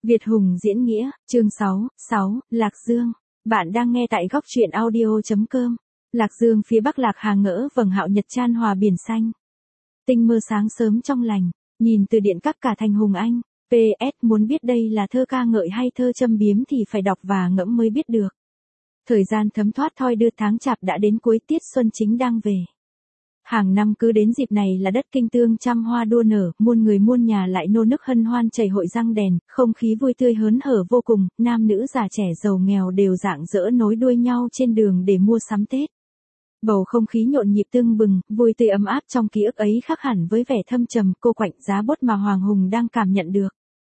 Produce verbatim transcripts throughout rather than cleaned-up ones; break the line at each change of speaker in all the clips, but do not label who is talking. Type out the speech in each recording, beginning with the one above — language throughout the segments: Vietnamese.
Việt Hùng diễn nghĩa, chương sáu, sáu, Lạc Dương. Bạn đang nghe tại góc truyện audio chấm com. Lạc Dương phía bắc Lạc Hà ngỡ vầng hạo nhật chan hòa biển xanh. Tinh mơ sáng sớm trong lành, nhìn từ điện cắp cả thành hùng anh. pê ét muốn biết đây là thơ ca ngợi hay thơ châm biếm thì phải đọc và ngẫm mới biết được. Thời gian thấm thoát thoi đưa tháng chạp đã đến cuối tiết xuân chính đang về. Hàng năm cứ đến dịp này là đất Kinh Tương trăm hoa đua nở, muôn người muôn nhà lại nô nức hân hoan chảy hội răng đèn, không khí vui tươi hớn hở vô cùng, nam nữ già trẻ giàu nghèo đều rạng rỡ nối đuôi nhau trên đường để mua sắm Tết. Bầu không khí nhộn nhịp tưng bừng, vui tươi ấm áp trong ký ức ấy khác hẳn với vẻ thâm trầm cô quạnh giá bút mà Hoàng Hùng đang cảm nhận được.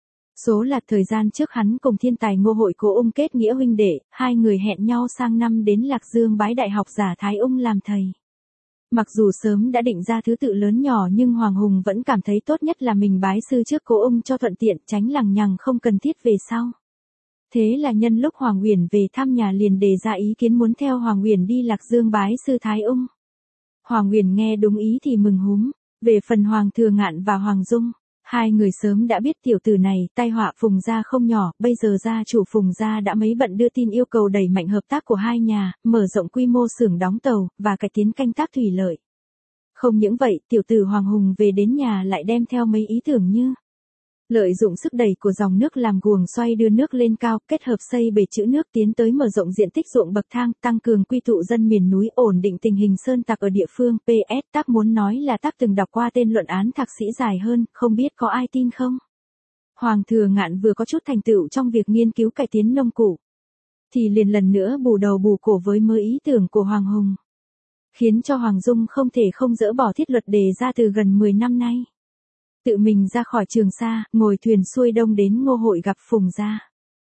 Số là thời gian trước hắn cùng thiên tài Ngô Hội Cố Ung kết nghĩa huynh đệ, hai người hẹn nhau sang năm đến Lạc Dương bái đại học giả Thái Ung làm thầy. Mặc dù sớm đã định ra thứ tự lớn nhỏ nhưng Hoàng Hùng vẫn cảm thấy tốt nhất là mình bái sư trước Cố Ung cho thuận tiện, tránh lằng nhằng không cần thiết về sau. Thế là nhân lúc Hoàng Uyển về thăm nhà liền đề ra ý kiến muốn theo Hoàng Uyển đi Lạc Dương bái sư Thái Ung. Hoàng Uyển nghe đúng ý thì mừng húm. Về phần Hoàng Thừa Ngạn và Hoàng Dung, hai người sớm đã biết tiểu tử này tai họa Phùng gia không nhỏ, bây giờ gia chủ Phùng gia đã mấy bận đưa tin yêu cầu đẩy mạnh hợp tác của hai nhà, mở rộng quy mô xưởng đóng tàu và cải tiến canh tác thủy lợi. Không những vậy, tiểu tử Hoàng Hùng về đến nhà lại đem theo mấy ý tưởng như lợi dụng sức đẩy của dòng nước làm guồng xoay đưa nước lên cao, kết hợp xây bể trữ nước tiến tới mở rộng diện tích ruộng bậc thang, tăng cường quy tụ dân miền núi, ổn định tình hình sơn tặc ở địa phương. pê ét Tác muốn nói là Tác từng đọc qua tên luận án thạc sĩ dài hơn, không biết có ai tin không? Hoàng Thừa Ngạn vừa có chút thành tựu trong việc nghiên cứu cải tiến nông cụ, thì liền lần nữa bù đầu bù cổ với mớ ý tưởng của Hoàng Hùng, khiến cho Hoàng Dung không thể không dỡ bỏ thiết luật đề ra từ gần mười năm nay. Tự mình ra khỏi Trường Sa, ngồi thuyền xuôi đông đến Ngô Hội gặp Phùng gia.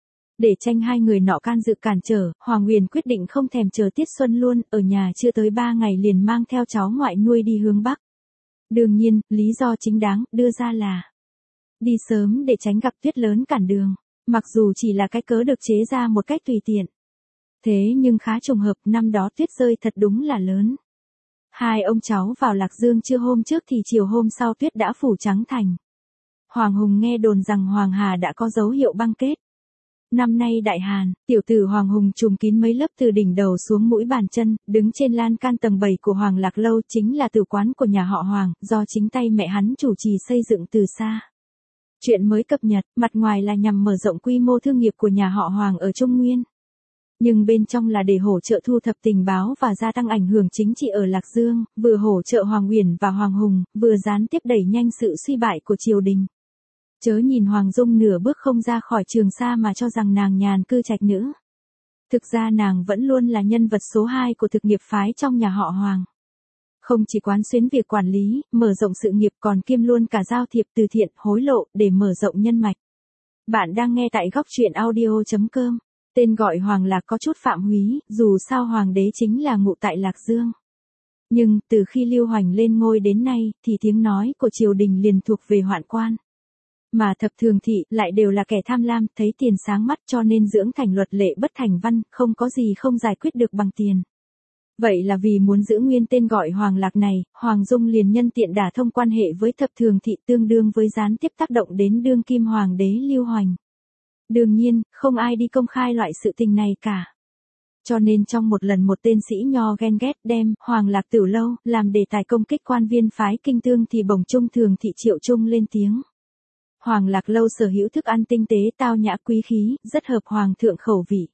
Để tranh hai người nọ can dự cản trở, Hoàng Uyển quyết định không thèm chờ tiết xuân luôn, ở nhà chưa tới ba ngày liền mang theo cháu ngoại nuôi đi hướng Bắc. Đương nhiên, lý do chính đáng đưa ra là đi sớm để tránh gặp tuyết lớn cản đường, mặc dù chỉ là cái cớ được chế ra một cách tùy tiện. Thế nhưng khá trùng hợp, năm đó tuyết rơi thật đúng là lớn. Hai ông cháu vào Lạc Dương trưa hôm trước thì chiều hôm sau tuyết đã phủ trắng thành. Hoàng Hùng nghe đồn rằng Hoàng Hà đã có dấu hiệu băng kết. Năm nay đại hàn, tiểu tử Hoàng Hùng trùm kín mấy lớp từ đỉnh đầu xuống mũi bàn chân, đứng trên lan can tầng bảy của Hoàng Lạc Lâu, chính là tử quán của nhà họ Hoàng, do chính tay mẹ hắn chủ trì xây dựng từ xa. Chuyện mới cập nhật, mặt ngoài là nhằm mở rộng quy mô thương nghiệp của nhà họ Hoàng ở Trung Nguyên. Nhưng bên trong là để hỗ trợ thu thập tình báo và gia tăng ảnh hưởng chính trị ở Lạc Dương, vừa hỗ trợ Hoàng Uyển và Hoàng Hùng, vừa gián tiếp đẩy nhanh sự suy bại của triều đình. Chớ nhìn Hoàng Dung nửa bước không ra khỏi Trường Sa mà cho rằng nàng nhàn cư trạch nữ. Thực ra nàng vẫn luôn là nhân vật số hai của thực nghiệp phái trong nhà họ Hoàng. Không chỉ quán xuyến việc quản lý, mở rộng sự nghiệp còn kiêm luôn cả giao thiệp từ thiện, hối lộ để mở rộng nhân mạch. Bạn đang nghe tại góc truyện audio chấm com. Tên gọi Hoàng Lạc có chút phạm húy, dù sao Hoàng đế chính là ngụ tại Lạc Dương. Nhưng, từ khi Lưu Hoành lên ngôi đến nay, thì tiếng nói của triều đình liền thuộc về hoạn quan. Mà thập thường thị lại đều là kẻ tham lam, thấy tiền sáng mắt cho nên dưỡng thành luật lệ bất thành văn, không có gì không giải quyết được bằng tiền. Vậy là vì muốn giữ nguyên tên gọi Hoàng Lạc này, Hoàng Dung liền nhân tiện đả thông quan hệ với thập thường thị, tương đương với gián tiếp tác động đến đương kim Hoàng đế Lưu Hoành. Đương nhiên, không ai đi công khai loại sự tình này cả. Cho nên trong một lần một tên sĩ nho ghen ghét đem Hoàng Lạc Tửu Lâu làm đề tài công kích quan viên phái Kinh Tương thì bổng trung thường thị Triệu Trung lên tiếng. Hoàng Lạc Lâu sở hữu thức ăn tinh tế tao nhã quý khí, rất hợp Hoàng thượng khẩu vị.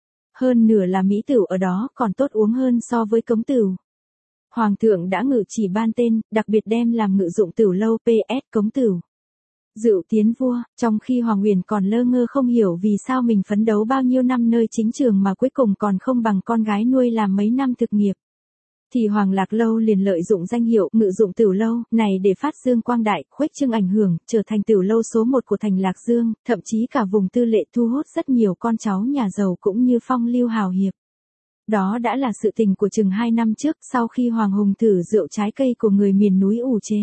Hơn nửa là mỹ tửu ở đó còn tốt uống hơn so với cống tửu. Hoàng thượng đã ngự chỉ ban tên, đặc biệt đem làm ngự dụng Tửu Lâu pê ét cống tửu. Dựu tiến vua, trong khi Hoàng Uyển còn lơ ngơ không hiểu vì sao mình phấn đấu bao nhiêu năm nơi chính trường mà cuối cùng còn không bằng con gái nuôi làm mấy năm thực nghiệp. Thì Hoàng Lạc Lâu liền lợi dụng danh hiệu ngự dụng Tửu Lâu này để phát dương quang đại, khuếch trương ảnh hưởng, trở thành Tửu Lâu số một của thành Lạc Dương, thậm chí cả vùng tư lệ thu hút rất nhiều con cháu nhà giàu cũng như phong lưu hào hiệp. Đó đã là sự tình của chừng hai năm trước sau khi Hoàng Hùng thử rượu trái cây của người miền núi ủ chế.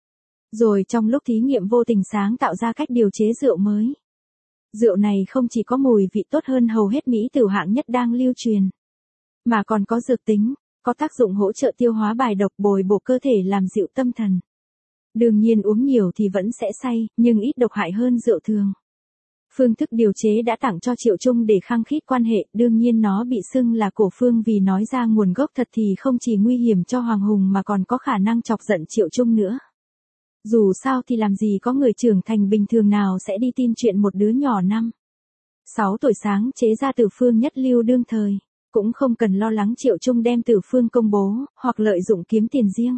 Rồi trong lúc thí nghiệm vô tình sáng tạo ra cách điều chế rượu mới. Rượu này không chỉ có mùi vị tốt hơn hầu hết mỹ tửu hạng nhất đang lưu truyền, mà còn có dược tính, có tác dụng hỗ trợ tiêu hóa bài độc, bồi bổ cơ thể, làm dịu tâm thần. Đương nhiên uống nhiều thì vẫn sẽ say, nhưng ít độc hại hơn rượu thường. Phương thức điều chế đã tặng cho Triệu Trung để khăng khít quan hệ, đương nhiên nó bị xưng là cổ phương vì nói ra nguồn gốc thật thì không chỉ nguy hiểm cho Hoàng Hùng mà còn có khả năng chọc giận Triệu Trung nữa. Dù sao thì làm gì có người trưởng thành bình thường nào sẽ đi tin chuyện một đứa nhỏ năm sáu tuổi sáng chế ra tử phương nhất lưu đương thời, cũng không cần lo lắng Triệu Trung đem tử phương công bố, hoặc lợi dụng kiếm tiền riêng.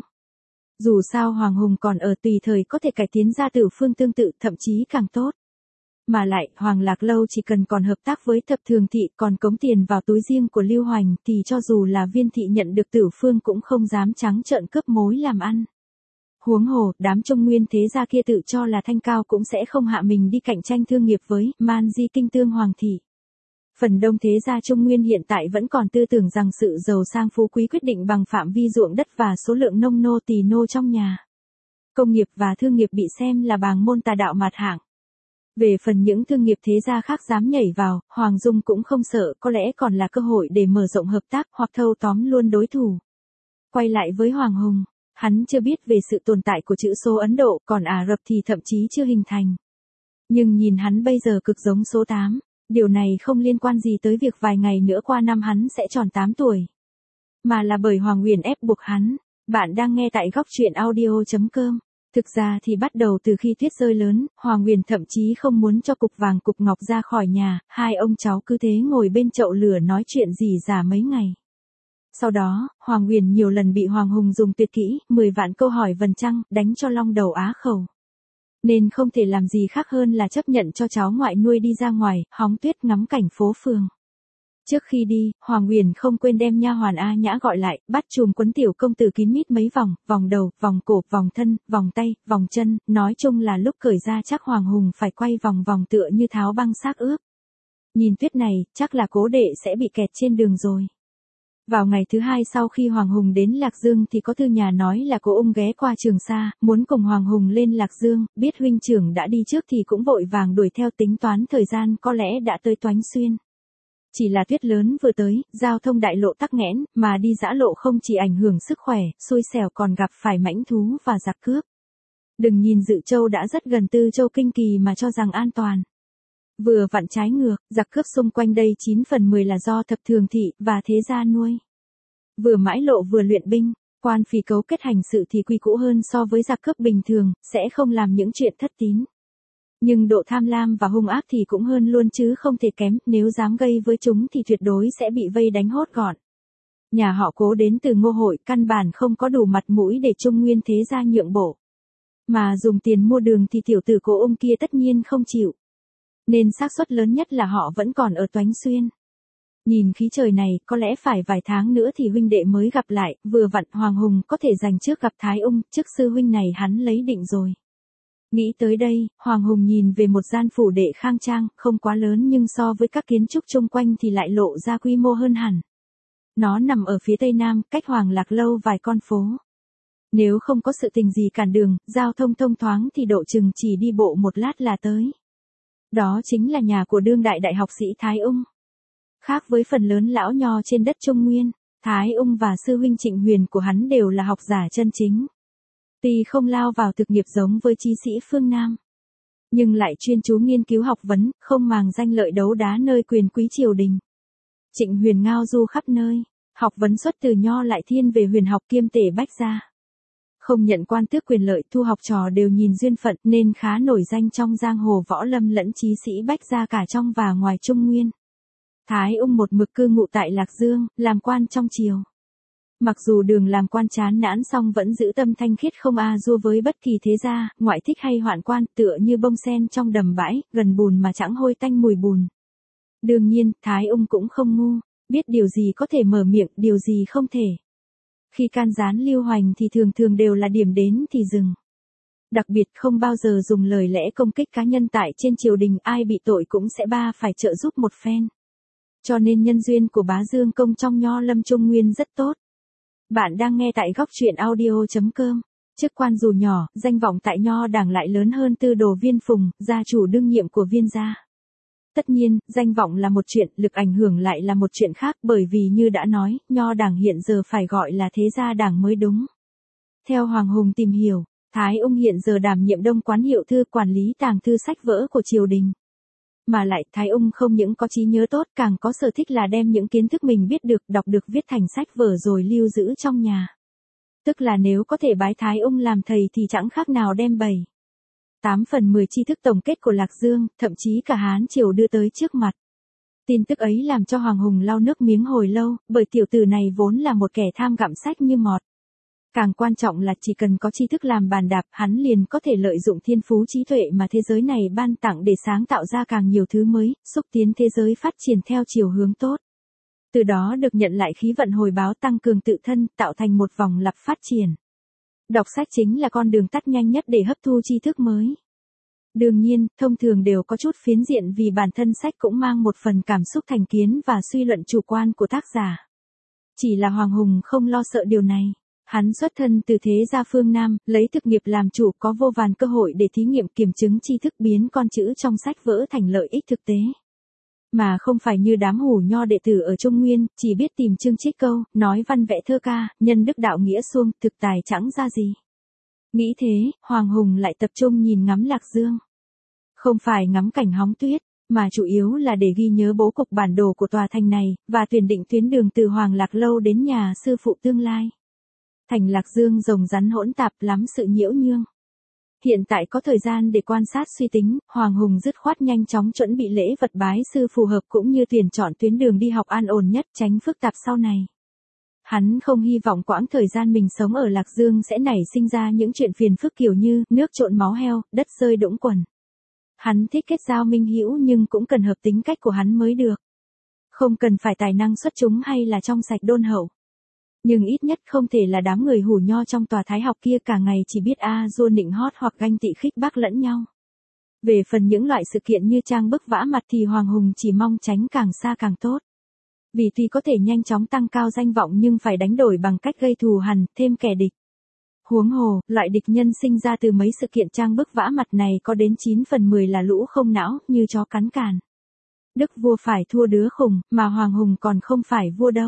Dù sao Hoàng Hùng còn ở, tùy thời có thể cải tiến ra tử phương tương tự, thậm chí càng tốt. Mà lại, Hoàng Lạc Lâu chỉ cần còn hợp tác với Thập Thường Thị còn cống tiền vào túi riêng của Lưu Hoành thì cho dù là Viên Thị nhận được tử phương cũng không dám trắng trợn cướp mối làm ăn. Huống hồ, đám Trung Nguyên thế gia kia tự cho là thanh cao cũng sẽ không hạ mình đi cạnh tranh thương nghiệp với Man Di Kinh Tương Hoàng Thị. Phần đông thế gia Trung Nguyên hiện tại vẫn còn tư tưởng rằng sự giàu sang phú quý quyết định bằng phạm vi ruộng đất và số lượng nông nô tỳ nô trong nhà. Công nghiệp và thương nghiệp bị xem là bàng môn tà đạo mạt hạng. Về phần những thương nghiệp thế gia khác dám nhảy vào, Hoàng Dung cũng không sợ, có lẽ còn là cơ hội để mở rộng hợp tác hoặc thâu tóm luôn đối thủ. Quay lại với Hoàng Hùng, hắn chưa biết về sự tồn tại của chữ số Ấn Độ, còn Ả Rập thì thậm chí chưa hình thành. Nhưng nhìn hắn bây giờ cực giống số tám, điều này không liên quan gì tới việc vài ngày nữa qua năm hắn sẽ tròn tám tuổi. Mà là bởi Hoàng Uyển ép buộc hắn. Bạn đang nghe tại góc truyện audio chấm com. Thực ra thì bắt đầu từ khi tuyết rơi lớn, Hoàng Uyển thậm chí không muốn cho Cục Vàng Cục Ngọc ra khỏi nhà, hai ông cháu cứ thế ngồi bên chậu lửa nói chuyện rỉ rả mấy ngày. Sau đó, Hoàng Uyển nhiều lần bị Hoàng Hùng dùng tuyệt kỹ, mười vạn câu hỏi vần trăng, đánh cho long đầu á khẩu. Nên không thể làm gì khác hơn là chấp nhận cho cháu ngoại nuôi đi ra ngoài, hóng tuyết ngắm cảnh phố phường. Trước khi đi, Hoàng Uyển không quên đem nha hoàn A Nhã gọi lại, bắt chùm quấn tiểu công tử kín mít mấy vòng, vòng đầu, vòng cổ, vòng thân, vòng tay, vòng chân, nói chung là lúc cởi ra chắc Hoàng Hùng phải quay vòng vòng tựa như tháo băng xác ướp. Nhìn tuyết này, chắc là cố đệ sẽ bị kẹt trên đường rồi. Vào ngày thứ hai sau khi Hoàng Hùng đến Lạc Dương thì có thư nhà nói là cô ung ghé qua Trường Sa, muốn cùng Hoàng Hùng lên Lạc Dương, biết huynh trưởng đã đi trước thì cũng vội vàng đuổi theo, tính toán thời gian có lẽ đã tới Toánh Xuyên. Chỉ là tuyết lớn vừa tới, giao thông đại lộ tắc nghẽn, mà đi dã lộ không chỉ ảnh hưởng sức khỏe, xui xẻo còn gặp phải mãnh thú và giặc cướp. Đừng nhìn Dự Châu đã rất gần Tư Châu Kinh Kỳ mà cho rằng an toàn. Vừa vặn trái ngược, giặc cướp xung quanh đây chín phần mười là do Thập Thường Thị và thế gia nuôi. Vừa mãi lộ vừa luyện binh, quan phì cấu kết hành sự thì quy cũ hơn so với giặc cướp bình thường, sẽ không làm những chuyện thất tín. Nhưng độ tham lam và hung ác thì cũng hơn luôn chứ không thể kém, nếu dám gây với chúng thì tuyệt đối sẽ bị vây đánh hốt gọn. Nhà họ Cố đến từ Ngô Hội, căn bản không có đủ mặt mũi để Trung Nguyên thế gia nhượng bộ. Mà dùng tiền mua đường thì tiểu tử Cố ung kia tất nhiên không chịu. Nên xác suất lớn nhất là họ vẫn còn ở Toánh Xuyên. Nhìn khí trời này, có lẽ phải vài tháng nữa thì huynh đệ mới gặp lại, vừa vặn Hoàng Hùng có thể giành trước gặp Thái Ung, trước sư huynh này hắn lấy định rồi. Nghĩ tới đây, Hoàng Hùng nhìn về một gian phủ đệ khang trang, không quá lớn nhưng so với các kiến trúc chung quanh thì lại lộ ra quy mô hơn hẳn. Nó nằm ở phía tây nam, cách Hoàng Lạc Lâu vài con phố. Nếu không có sự tình gì cản đường, giao thông thông thoáng thì độ chừng chỉ đi bộ một lát là tới. Đó chính là nhà của đương đại đại học sĩ Thái Ung. Khác với phần lớn lão nho trên đất Trung Nguyên, Thái Ung và sư huynh Trịnh Huyền của hắn đều là học giả chân chính. Tuy không lao vào thực nghiệp giống với chí sĩ phương Nam, nhưng lại chuyên chú nghiên cứu học vấn, không màng danh lợi đấu đá nơi quyền quý triều đình. Trịnh Huyền ngao du khắp nơi, học vấn xuất từ nho lại thiên về huyền học kiêm tể bách gia. Không nhận quan tước quyền lợi, thu học trò đều nhìn duyên phận nên khá nổi danh trong giang hồ võ lâm lẫn chí sĩ bách gia cả trong và ngoài Trung Nguyên. Thái Ung một mực cư ngụ tại Lạc Dương, làm quan trong triều. Mặc dù đường làm quan chán nản song vẫn giữ tâm thanh khiết không a dua với bất kỳ thế gia, ngoại thích hay hoạn quan, tựa như bông sen trong đầm bãi, gần bùn mà chẳng hôi tanh mùi bùn. Đương nhiên, Thái Ung cũng không ngu, biết điều gì có thể mở miệng, điều gì không thể. Khi can gián Lưu Hoành thì thường thường đều là điểm đến thì dừng. Đặc biệt không bao giờ dùng lời lẽ công kích cá nhân tại trên triều đình, ai bị tội cũng sẽ ba phải trợ giúp một phen. Cho nên nhân duyên của Bá Dương Công trong Nho Lâm Trung Nguyên rất tốt. Bạn đang nghe tại góc truyện audio chấm com. Chức quan dù nhỏ, danh vọng tại Nho Đảng lại lớn hơn Tư Đồ Viên Phùng, gia chủ đương nhiệm của Viên gia. Tất nhiên, danh vọng là một chuyện, lực ảnh hưởng lại là một chuyện khác, bởi vì như đã nói, Nho Đảng hiện giờ phải gọi là Thế gia Đảng mới đúng. Theo Hoàng Hùng tìm hiểu, Thái Ung hiện giờ đảm nhiệm Đông Quán Hiệu Thư, quản lý tàng thư sách vỡ của triều đình. Mà lại Thái Ung không những có trí nhớ tốt, càng có sở thích là đem những kiến thức mình biết được, đọc được viết thành sách vở rồi lưu giữ trong nhà. Tức là nếu có thể bái Thái Ung làm thầy thì chẳng khác nào đem bày. tám phần mười tri thức tổng kết của Lạc Dương, thậm chí cả Hán Triều đưa tới trước mặt. Tin tức ấy làm cho Hoàng Hùng lau nước miếng hồi lâu, bởi tiểu tử này vốn là một kẻ tham gặm sách như mọt. Càng quan trọng là chỉ cần có tri thức làm bàn đạp, hắn liền có thể lợi dụng thiên phú trí tuệ mà thế giới này ban tặng để sáng tạo ra càng nhiều thứ mới, xúc tiến thế giới phát triển theo chiều hướng tốt. Từ đó được nhận lại khí vận hồi báo, tăng cường tự thân, tạo thành một vòng lặp phát triển. Đọc sách chính là con đường tắt nhanh nhất để hấp thu tri thức mới. Đương nhiên, thông thường đều có chút phiến diện vì bản thân sách cũng mang một phần cảm xúc thành kiến và suy luận chủ quan của tác giả. Chỉ là Hoàng Hùng không lo sợ điều này. Hắn xuất thân từ thế gia phương Nam, lấy thực nghiệp làm chủ, có vô vàn cơ hội để thí nghiệm kiểm chứng tri thức, biến con chữ trong sách vỡ thành lợi ích thực tế. Mà không phải như đám hủ nho đệ tử ở Trung Nguyên, chỉ biết tìm chương trích câu, nói văn vẽ thơ ca, nhân đức đạo nghĩa suông, thực tài chẳng ra gì. Nghĩ thế, Hoàng Hùng lại tập trung nhìn ngắm Lạc Dương. Không phải ngắm cảnh hóng tuyết, mà chủ yếu là để ghi nhớ bố cục bản đồ của tòa thành này, và tuyển định tuyến đường từ Hoàng Lạc Lâu đến nhà sư phụ tương lai. Thành Lạc Dương rồng rắn hỗn tạp lắm sự nhiễu nhương. Hiện tại có thời gian để quan sát suy tính, Hoàng Hùng dứt khoát nhanh chóng chuẩn bị lễ vật bái sư phù hợp cũng như tuyển chọn tuyến đường đi học an ổn nhất, tránh phức tạp sau này. Hắn không hy vọng quãng thời gian mình sống ở Lạc Dương sẽ nảy sinh ra những chuyện phiền phức kiểu như nước trộn máu heo, đất rơi đũng quần. Hắn thích kết giao minh hữu nhưng cũng cần hợp tính cách của hắn mới được. Không cần phải tài năng xuất chúng hay là trong sạch đôn hậu. Nhưng ít nhất không thể là đám người hủ nho trong tòa thái học kia cả ngày chỉ biết a dua nịnh hót hoặc ganh tị khích bác lẫn nhau. Về phần những loại sự kiện như trang bức vã mặt thì Hoàng Hùng chỉ mong tránh càng xa càng tốt. Vì tuy có thể nhanh chóng tăng cao danh vọng nhưng phải đánh đổi bằng cách gây thù hằn, thêm kẻ địch. Huống hồ, loại địch nhân sinh ra từ mấy sự kiện trang bức vã mặt này có đến chín phần mười là lũ không não, như chó cắn càn. Đức vua phải thua đứa khùng, mà Hoàng Hùng còn không phải vua đâu.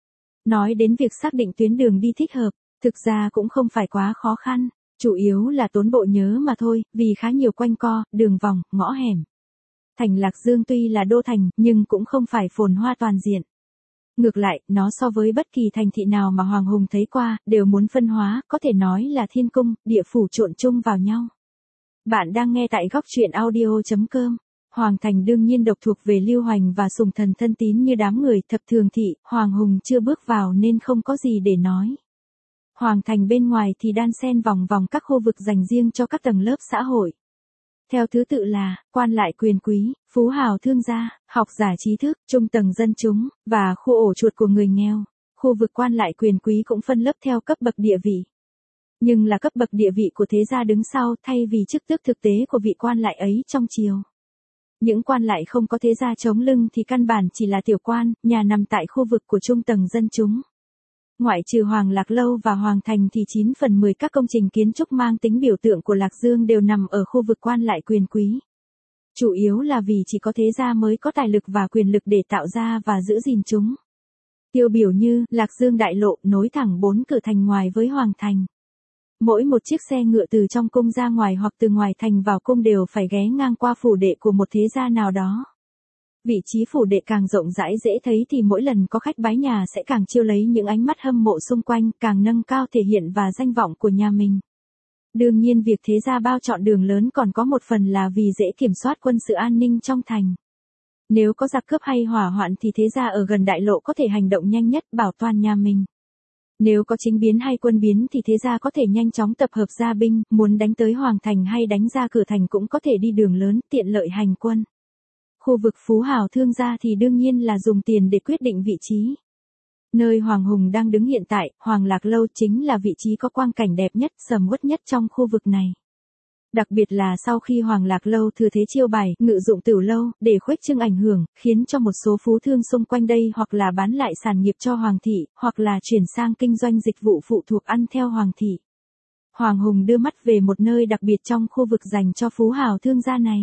Nói đến việc xác định tuyến đường đi thích hợp, thực ra cũng không phải quá khó khăn, chủ yếu là tốn bộ nhớ mà thôi, vì khá nhiều quanh co, đường vòng, ngõ hẻm. Thành Lạc Dương tuy là đô thành, nhưng cũng không phải phồn hoa toàn diện. Ngược lại, nó so với bất kỳ thành thị nào mà Hoàng Hùng thấy qua, đều muốn phân hóa, có thể nói là thiên cung, địa phủ trộn chung vào nhau. Bạn đang nghe tại góc truyện audio chấm com. Hoàng thành đương nhiên độc thuộc về Lưu Hoành và sùng thần thân tín như đám người thập thường thị, Hoàng Hùng chưa bước vào nên không có gì để nói. Hoàng thành bên ngoài thì đan xen vòng vòng các khu vực dành riêng cho các tầng lớp xã hội. Theo thứ tự là, quan lại quyền quý, phú hào thương gia, học giả trí thức, trung tầng dân chúng, và khu ổ chuột của người nghèo. Khu vực quan lại quyền quý cũng phân lớp theo cấp bậc địa vị. Nhưng là cấp bậc địa vị của thế gia đứng sau thay vì chức tước thực tế của vị quan lại ấy trong triều. Những quan lại không có thế gia chống lưng thì căn bản chỉ là tiểu quan, nhà nằm tại khu vực của trung tầng dân chúng. Ngoại trừ Hoàng Lạc Lâu và Hoàng Thành thì chín phần mười các công trình kiến trúc mang tính biểu tượng của Lạc Dương đều nằm ở khu vực quan lại quyền quý. Chủ yếu là vì chỉ có thế gia mới có tài lực và quyền lực để tạo ra và giữ gìn chúng. Tiêu biểu như, Lạc Dương đại lộ nối thẳng bốn cửa thành ngoài với Hoàng Thành. Mỗi một chiếc xe ngựa từ trong cung ra ngoài hoặc từ ngoài thành vào cung đều phải ghé ngang qua phủ đệ của một thế gia nào đó. Vị trí phủ đệ càng rộng rãi dễ thấy thì mỗi lần có khách bái nhà sẽ càng chiêu lấy những ánh mắt hâm mộ xung quanh, càng nâng cao thể hiện và danh vọng của nhà mình. Đương nhiên việc thế gia bao chọn đường lớn còn có một phần là vì dễ kiểm soát quân sự an ninh trong thành. Nếu có giặc cướp hay hỏa hoạn thì thế gia ở gần đại lộ có thể hành động nhanh nhất bảo toàn nhà mình. Nếu có chính biến hay quân biến thì thế gia có thể nhanh chóng tập hợp gia binh, muốn đánh tới Hoàng Thành hay đánh ra cửa thành cũng có thể đi đường lớn, tiện lợi hành quân. Khu vực phú hào thương gia thì đương nhiên là dùng tiền để quyết định vị trí. Nơi Hoàng Hùng đang đứng hiện tại, Hoàng Lạc Lâu chính là vị trí có quang cảnh đẹp nhất, sầm uất nhất trong khu vực này. Đặc biệt là sau khi Hoàng Lạc Lâu thừa thế chiêu bài, ngự dụng tửu lâu, để khuếch trương ảnh hưởng, khiến cho một số phú thương xung quanh đây hoặc là bán lại sản nghiệp cho Hoàng thị, hoặc là chuyển sang kinh doanh dịch vụ phụ thuộc ăn theo Hoàng thị. Hoàng Hùng đưa mắt về một nơi đặc biệt trong khu vực dành cho phú hào thương gia này.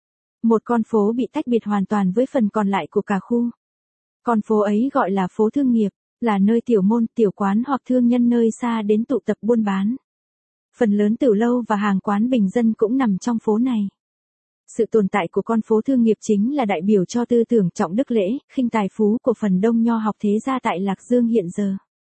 Một con phố bị tách biệt hoàn toàn với phần còn lại của cả khu. Con phố ấy gọi là phố thương nghiệp, là nơi tiểu môn, tiểu quán hoặc thương nhân nơi xa đến tụ tập buôn bán. Phần lớn tiểu lâu và hàng quán bình dân cũng nằm trong phố này. Sự tồn tại của con phố thương nghiệp chính là đại biểu cho tư tưởng trọng đức lễ, khinh tài phú của phần đông nho học thế gia tại Lạc Dương hiện giờ.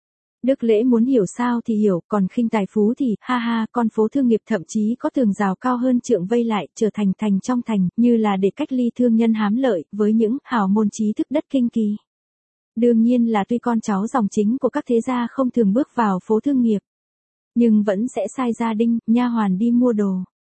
Đức lễ muốn hiểu sao thì hiểu, còn khinh tài phú thì, ha ha, con phố thương nghiệp thậm chí có tường rào cao hơn trượng vây lại, trở thành thành trong thành, như là để cách ly thương nhân hám lợi, với những hào môn trí thức đất kinh kỳ. Đương nhiên là tuy con cháu dòng chính của các thế gia không thường bước vào phố thương nghiệp, nhưng vẫn sẽ sai gia đinh, nha hoàn đi mua đồ.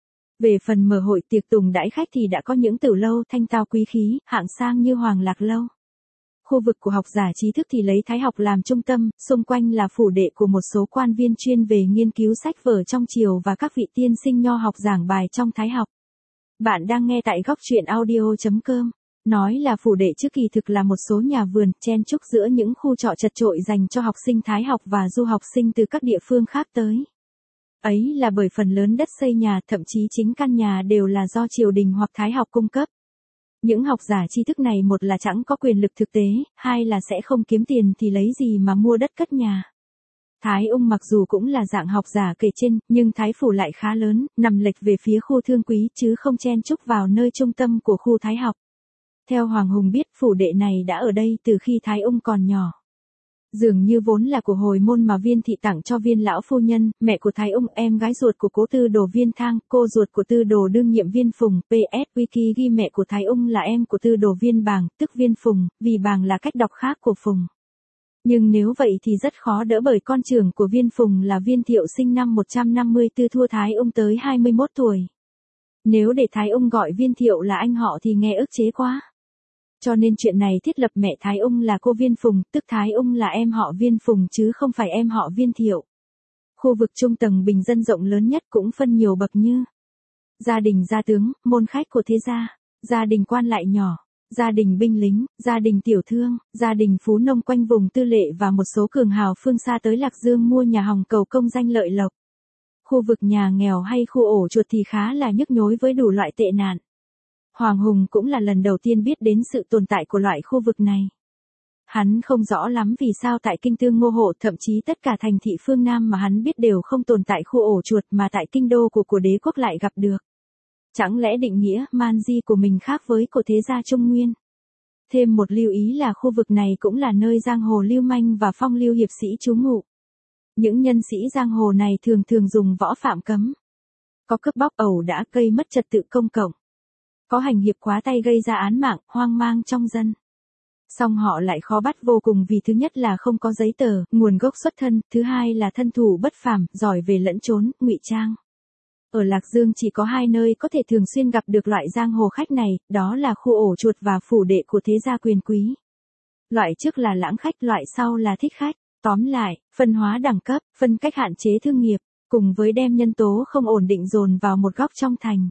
Về phần mở hội tiệc tùng đãi khách thì đã có những tử lâu thanh tao quý khí, hạng sang như Hoàng Lạc Lâu. Khu vực của học giả trí thức thì lấy Thái học làm trung tâm, xung quanh là phủ đệ của một số quan viên chuyên về nghiên cứu sách vở trong triều và các vị tiên sinh nho học giảng bài trong Thái học. Bạn đang nghe tại góc truyện audio chấm com. Nói là phủ đệ trước kỳ thực là một số nhà vườn, chen chúc giữa những khu trọ chật chội dành cho học sinh Thái học và du học sinh từ các địa phương khác tới. Ấy là bởi phần lớn đất xây nhà, thậm chí chính căn nhà đều là do triều đình hoặc Thái học cung cấp. Những học giả tri thức này một là chẳng có quyền lực thực tế, hai là sẽ không kiếm tiền thì lấy gì mà mua đất cất nhà. Thái Ung mặc dù cũng là dạng học giả kể trên, nhưng Thái phủ lại khá lớn, nằm lệch về phía khu thương quý chứ không chen chúc vào nơi trung tâm của khu Thái học. Theo Hoàng Hùng biết, phủ đệ này đã ở đây từ khi Thái Ung còn nhỏ. Dường như vốn là của hồi môn mà Viên thị tặng cho Viên lão phu nhân, mẹ của Thái Ung, em gái ruột của cố tư đồ Viên Thang, cô ruột của tư đồ đương nhiệm Viên Phùng. pê ét Wiki ghi mẹ của Thái Ung là em của tư đồ Viên Bàng, tức Viên Phùng, vì Bàng là cách đọc khác của Phùng. Nhưng nếu vậy thì rất khó đỡ bởi con trưởng của Viên Phùng là Viên Thiệu sinh năm một trăm năm mươi tư thua Thái Ung tới hai mươi mốt tuổi. Nếu để Thái Ung gọi Viên Thiệu là anh họ thì nghe ức chế quá. Cho nên chuyện này thiết lập mẹ Thái Ung là cô Viên Phùng, tức Thái Ung là em họ Viên Phùng chứ không phải em họ Viên Thiệu. Khu vực trung tầng bình dân rộng lớn nhất cũng phân nhiều bậc như gia đình gia tướng, môn khách của thế gia, gia đình quan lại nhỏ, gia đình binh lính, gia đình tiểu thương, gia đình phú nông quanh vùng tư lệ và một số cường hào phương xa tới Lạc Dương mua nhà hòng cầu công danh lợi lộc. Khu vực nhà nghèo hay khu ổ chuột thì khá là nhức nhối với đủ loại tệ nạn. Hoàng Hùng cũng là lần đầu tiên biết đến sự tồn tại của loại khu vực này. Hắn không rõ lắm vì sao tại Kinh Tương Ngô Hộ, thậm chí tất cả thành thị phương Nam mà hắn biết đều không tồn tại khu ổ chuột mà tại kinh đô của của đế quốc lại gặp được. Chẳng lẽ định nghĩa man di của mình khác với của thế gia Trung Nguyên? Thêm một lưu ý là khu vực này cũng là nơi giang hồ lưu manh và phong lưu hiệp sĩ trú ngụ. Những nhân sĩ giang hồ này thường thường dùng võ phạm cấm. Có cướp bóc ẩu đả gây mất trật tự công cộng. Có hành hiệp quá tay gây ra án mạng, hoang mang trong dân. Song họ lại khó bắt vô cùng vì thứ nhất là không có giấy tờ, nguồn gốc xuất thân, thứ hai là thân thủ bất phàm, giỏi về lẫn trốn, ngụy trang. Ở Lạc Dương chỉ có hai nơi có thể thường xuyên gặp được loại giang hồ khách này, đó là khu ổ chuột và phủ đệ của thế gia quyền quý. Loại trước là lãng khách, loại sau là thích khách. Tóm lại, phân hóa đẳng cấp, phân cách hạn chế thương nghiệp, cùng với đem nhân tố không ổn định dồn vào một góc trong thành.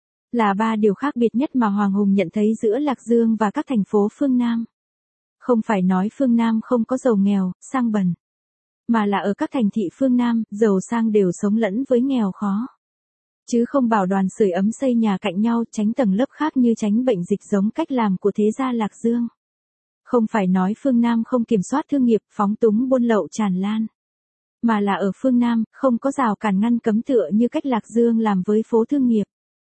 Là ba điều khác biệt nhất mà Hoàng Hùng nhận thấy giữa Lạc Dương và các thành phố phương Nam. Không phải nói phương Nam không có giàu nghèo, sang bần. Mà là ở các thành thị phương Nam, giàu sang đều sống lẫn với nghèo khó. Chứ không bảo đoàn sưởi ấm xây nhà cạnh nhau tránh tầng lớp khác như tránh bệnh dịch giống cách làm của thế gia Lạc Dương. Không phải nói phương Nam không kiểm soát thương nghiệp, phóng túng buôn lậu tràn lan. Mà là ở phương Nam, không có rào cản ngăn cấm tựa như cách Lạc Dương làm với phố thương nghiệp.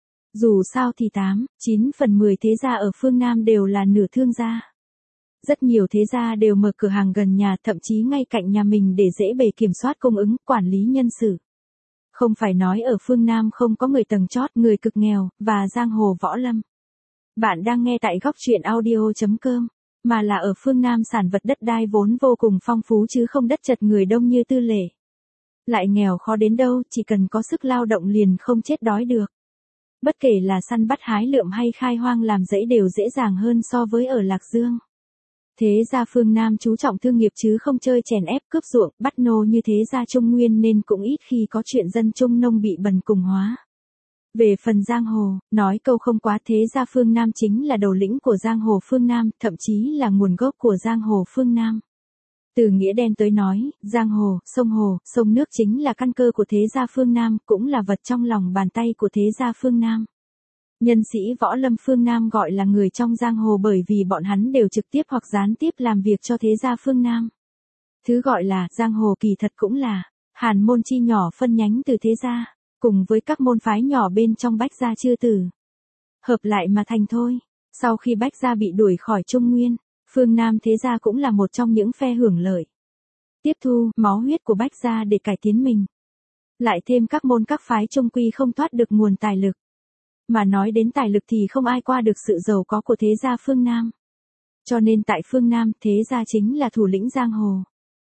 Dù sao thì tám, chín phần mười thế gia ở phương Nam đều là nửa thương gia. Rất nhiều thế gia đều mở cửa hàng gần nhà, thậm chí ngay cạnh nhà mình để dễ bề kiểm soát cung ứng, quản lý nhân sự. Không phải nói ở phương Nam không có người tầng chót, người cực nghèo, và giang hồ võ lâm. Bạn đang nghe tại góc truyện audio chấm com, mà là ở phương Nam sản vật đất đai vốn vô cùng phong phú chứ không đất chật người đông như tư lệ. Lại nghèo khó đến đâu, chỉ cần có sức lao động liền không chết đói được. Bất kể là săn bắt hái lượm hay khai hoang làm rẫy đều dễ dàng hơn so với ở Lạc Dương. Thế gia phương Nam chú trọng thương nghiệp chứ không chơi chèn ép cướp ruộng, bắt nô như thế gia Trung Nguyên nên cũng ít khi có chuyện dân trung nông bị bần cùng hóa. Về phần giang hồ, nói câu không quá, thế gia phương Nam chính là đầu lĩnh của giang hồ phương Nam, thậm chí là nguồn gốc của giang hồ phương Nam. Từ nghĩa đen tới nói, giang hồ, sông hồ, sông nước chính là căn cơ của thế gia phương Nam, cũng là vật trong lòng bàn tay của thế gia phương Nam. Nhân sĩ võ lâm phương Nam gọi là người trong giang hồ bởi vì bọn hắn đều trực tiếp hoặc gián tiếp làm việc cho thế gia phương Nam. Thứ gọi là giang hồ kỳ thật cũng là hàn môn chi nhỏ phân nhánh từ thế gia, cùng với các môn phái nhỏ bên trong Bách gia chư tử. hợp lại mà thành thôi. Sau khi Bách gia bị đuổi khỏi Trung Nguyên, phương Nam thế gia cũng là một trong những phe hưởng lợi. Tiếp thu máu huyết của Bách gia để cải tiến mình. Lại thêm các môn các phái trung quy không thoát được nguồn tài lực. Mà nói đến tài lực thì không ai qua được sự giàu có của thế gia phương Nam. Cho nên tại phương Nam, thế gia chính là thủ lĩnh giang hồ.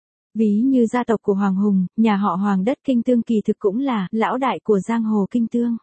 Ví như gia tộc của Hoàng Hùng, nhà họ Hoàng đất Kinh Tương kỳ thực cũng là lão đại của giang hồ Kinh Tương.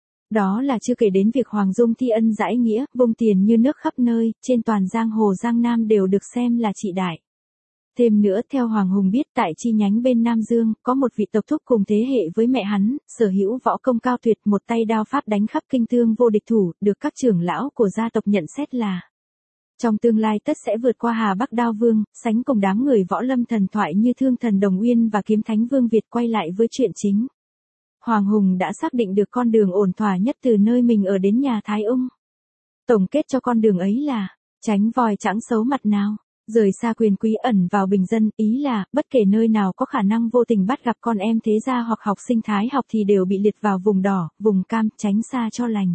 Đó là chưa kể đến việc Hoàng Dung thi ân giải nghĩa, vung tiền như nước khắp nơi, trên toàn giang hồ Giang Nam đều được xem là trị đại. Thêm nữa theo Hoàng Hùng biết tại chi nhánh bên Nam Dương, có một vị tộc thúc cùng thế hệ với mẹ hắn, sở hữu võ công cao tuyệt, một tay đao pháp đánh khắp Kinh Tương vô địch thủ, được các trưởng lão của gia tộc nhận xét là trong tương lai tất sẽ vượt qua Hà Bắc Đao Vương, sánh cùng đám người võ lâm thần thoại như Thương Thần Đồng Uyên và Kiếm Thánh Vương Việt. Quay lại với chuyện chính. Hoàng Hùng đã xác định được con đường ổn thỏa nhất từ nơi mình ở đến nhà Thái Ung. Tổng kết cho con đường ấy là tránh vòi trắng xấu mặt nào, rời xa quyền quý ẩn vào bình dân, ý là bất kể nơi nào có khả năng vô tình bắt gặp con em thế gia hoặc học sinh thái học thì đều bị liệt vào vùng đỏ, vùng cam, tránh xa cho lành.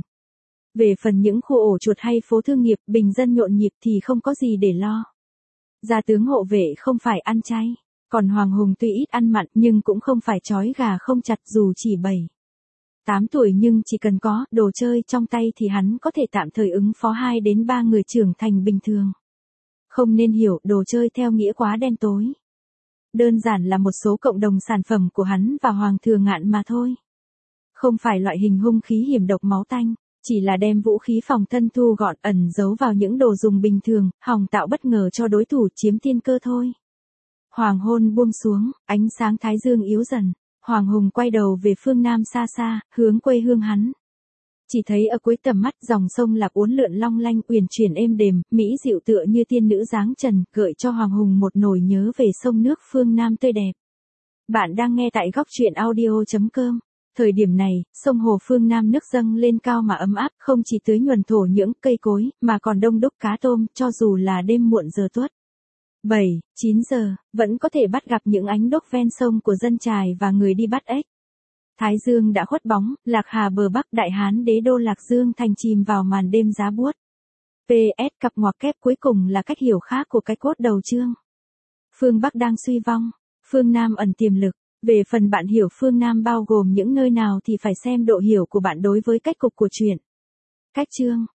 Về phần những khu ổ chuột hay phố thương nghiệp, bình dân nhộn nhịp thì không có gì để lo. Gia tướng hộ vệ không phải ăn chay, còn Hoàng Hùng tuy ít ăn mặn nhưng cũng không phải trói gà không chặt dù chỉ bảy, tám tuổi nhưng chỉ cần có đồ chơi trong tay thì hắn có thể tạm thời ứng phó hai đến ba người trưởng thành bình thường. Không nên hiểu đồ chơi theo nghĩa quá đen tối. Đơn giản là một số cộng đồng sản phẩm của hắn và Hoàng Thừa Ngạn mà thôi. Không phải loại hình hung khí hiểm độc máu tanh, chỉ là đem vũ khí phòng thân thu gọn ẩn giấu vào những đồ dùng bình thường, hòng tạo bất ngờ cho đối thủ chiếm tiên cơ thôi. Hoàng hôn buông xuống, ánh sáng thái dương yếu dần, Hoàng Hùng quay đầu về phương Nam xa xa, hướng quê hương hắn. Chỉ thấy ở cuối tầm mắt dòng sông Lạc uốn lượn long lanh uyển chuyển êm đềm, mỹ dịu tựa như tiên nữ dáng trần, gợi cho Hoàng Hùng một nỗi nhớ về sông nước phương Nam tươi đẹp. Bạn đang nghe tại góc truyện audio chấm com. Thời điểm này, sông hồ phương Nam nước dâng lên cao mà ấm áp, không chỉ tưới nhuần thổ những cây cối, mà còn đông đúc cá tôm, cho dù là đêm muộn giờ tuất. bảy, chín giờ, vẫn có thể bắt gặp những ánh đuốc ven sông của dân chài và người đi bắt ếch. Thái dương đã khuất bóng, Lạc Hà bờ Bắc Đại Hán đế đô Lạc Dương thành chìm vào màn đêm giá buốt. pê ét cặp ngoặc kép cuối cùng là cách hiểu khác của cái cốt đầu chương. Phương Bắc đang suy vong, phương Nam ẩn tiềm lực. Về phần bạn hiểu phương Nam bao gồm những nơi nào thì phải xem độ hiểu của bạn đối với cách cục của chuyện. Cách chương,